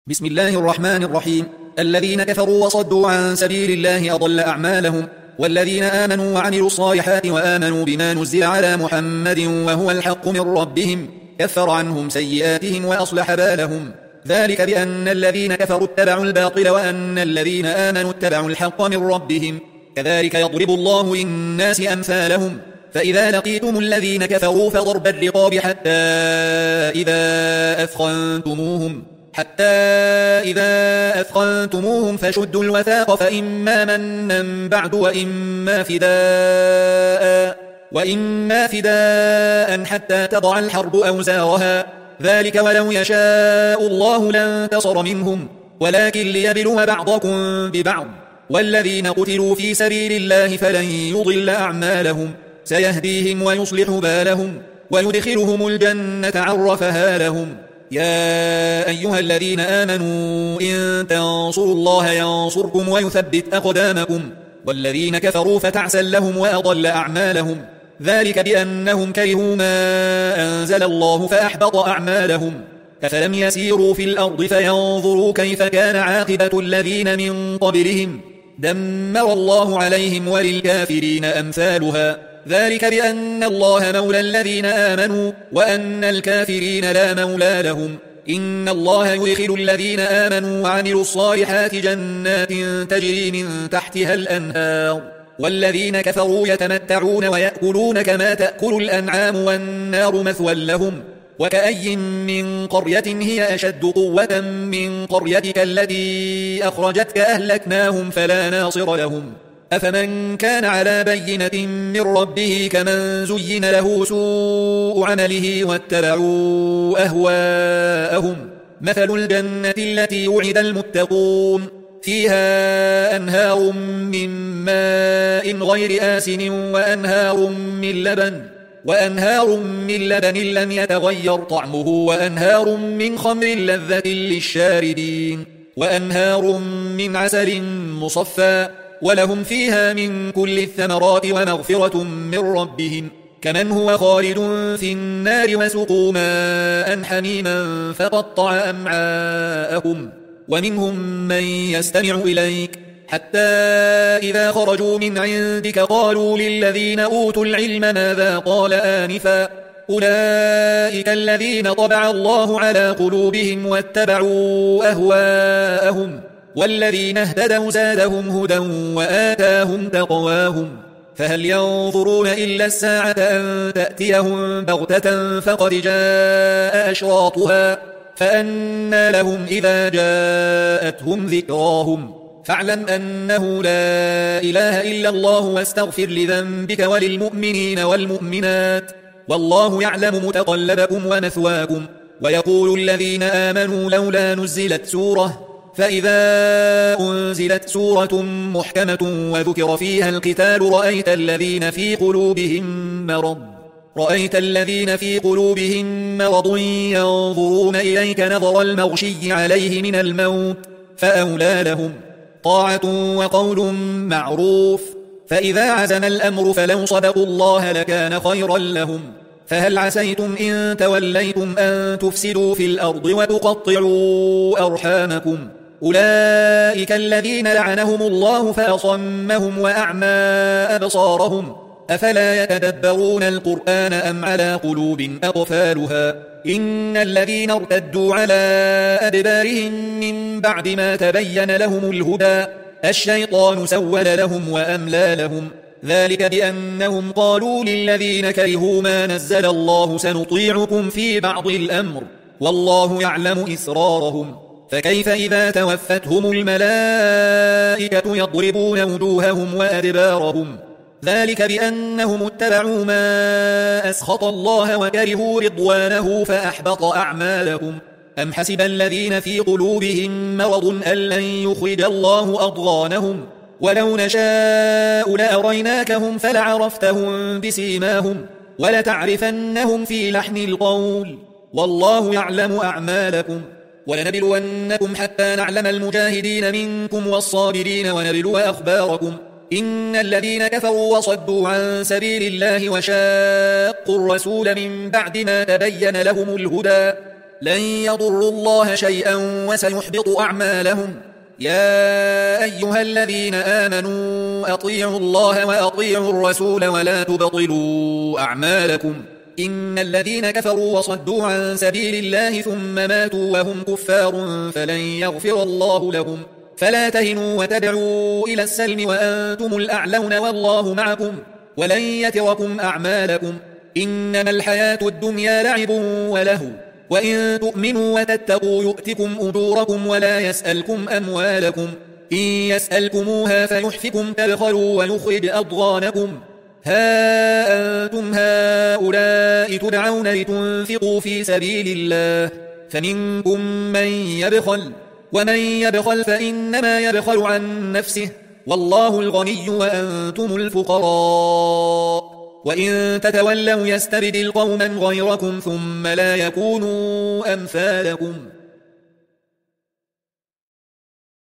بسم الله الرحمن الرحيم. الذين كفروا وصدوا عن سبيل الله أضل أعمالهم، والذين آمنوا وعملوا الصالحات وآمنوا بما نزل على محمد وهو الحق من ربهم كفر عنهم سيئاتهم وأصلح بالهم. ذلك بأن الذين كفروا اتبعوا الباطل وأن الذين آمنوا اتبعوا الحق من ربهم، كذلك يضرب الله للناس أمثالهم. فإذا لقيتم الذين كفروا فضرب الرقاب حتى إذا أثخنتموهم فشدوا الوثاق، فإما منا بعد وإما فداء حتى تضع الحرب أوزارها. ذلك ولو يشاء الله لانتصر منهم، ولكن ليبلو بعضكم ببعض. والذين قتلوا في سبيل الله فلن يضل أعمالهم، سيهديهم ويصلح بالهم ويدخلهم الجنة عرفها لهم. يا أيها الذين آمنوا إن تنصروا الله ينصركم ويثبت أقدامكم، والذين كفروا فتعسا لهم وأضل أعمالهم. ذلك بأنهم كرهوا ما أنزل الله فأحبط أعمالهم. أفلم يسيروا في الأرض فينظروا كيف كان عاقبة الذين من قبلهم، دمر الله عليهم وللكافرين أمثالها. ذلك بأن الله مولى الذين آمنوا وأن الكافرين لا مولى لهم. إن الله يدخل الذين آمنوا وعملوا الصالحات جنات تجري من تحتها الأنهار، والذين كفروا يتمتعون ويأكلون كما تأكل الأنعام والنار مثوى لهم. وكأي من قرية هي أشد قوة من قريتك التي أخرجتك أهلكناهم فلا ناصر لهم. أفمن كان على بينة من ربه كمن زين له سوء عمله واتبعوا أهواءهم. مثل الجنة التي وعد المتقون فيها أنهار من ماء غير آسن وأنهار من لبن لم يتغير طعمه، وأنهار من خمر لذة للشاربين، وأنهار من عسل مصفى، ولهم فيها من كل الثمرات ومغفرة من ربهم، كمن هو خالد في النار وسقوا ماء حميما فقطع أمعاءهم. ومنهم من يستمع إليك حتى إذا خرجوا من عندك قالوا للذين أوتوا العلم ماذا قال آنفا، أولئك الذين طبع الله على قلوبهم واتبعوا أهواءهم، والذين اهتدوا زادهم هدى وآتاهم تقواهم. فهل ينظرون إلا الساعة أن تأتيهم بغتة فقد جاء أشراطها، فأنى لهم إذا جاءتهم ذكراهم. فاعلم أنه لا إله إلا الله واستغفر لذنبك وللمؤمنين والمؤمنات، والله يعلم متقلبكم ومثواكم. ويقول الذين آمنوا لولا نزلت سورة، فإذا أنزلت سورة محكمة وذكر فيها القتال رأيت الذين في قلوبهم مرض ينظرون إليك نظر المغشي عليه من الموت، فأولى لهم طاعة وقول معروف. فإذا عزم الأمر فلو صدقوا الله لكان خيرا لهم. فهل عسيتم إن توليتم أن تفسدوا في الأرض وتقطعوا أرحامكم، أولئك الذين لعنهم الله فأصمهم وأعمى أبصارهم، أفلا يتدبرون القرآن أم على قلوب أقفالها. إن الذين ارتدوا على أدبارهم من بعد ما تبين لهم الهدى الشيطان سول لهم وأملى لهم. ذلك بأنهم قالوا للذين كرهوا ما نزل الله سنطيعكم في بعض الأمر، والله يعلم إسرارهم. فكيف إذا توفتهم الملائكة يضربون وجوههم وأدبارهم. ذلك بأنهم اتبعوا ما أسخط الله وكرهوا رضوانه فأحبط أعمالهم. أم حسب الذين في قلوبهم مرض أن لن يخرج الله أضغانهم، ولو نشاء لأريناكهم فلعرفتهم بسيماهم ولتعرفنهم في لحن القول، والله يعلم أعمالكم. ولنبلونكم حتى نعلم المجاهدين منكم والصابرين ونبلو أخباركم. إن الذين كفروا وصدوا عن سبيل الله وشاقوا الرسول من بعد ما تبين لهم الهدى لن يضروا الله شيئا وسيحبط أعمالهم. يا أيها الذين آمنوا أطيعوا الله وأطيعوا الرسول ولا تبطلوا أعمالكم. إن الذين كفروا وصدوا عن سبيل الله ثم ماتوا وهم كفار فلن يغفر الله لهم. فلا تهنوا وتدعوا إلى السلم وأنتم الأعلون والله معكم ولن يتركم أعمالكم. إنما الحياة الدنيا لعب ولهو وإن تؤمنوا وتتقوا يؤتكم أجوركم ولا يسألكم أموالكم. إن يسألكموها فيحفكم تبخلوا ويخرج أضغانكم. ها أنتم هؤلاء تدعون لتنفقوا في سبيل الله فمنكم من يبخل ومن يبخل فإنما يبخل عن نفسه والله الغني وأنتم الفقراء. وإن تتولوا يستبدل قوما غيركم ثم لا يكونوا أمثالكم.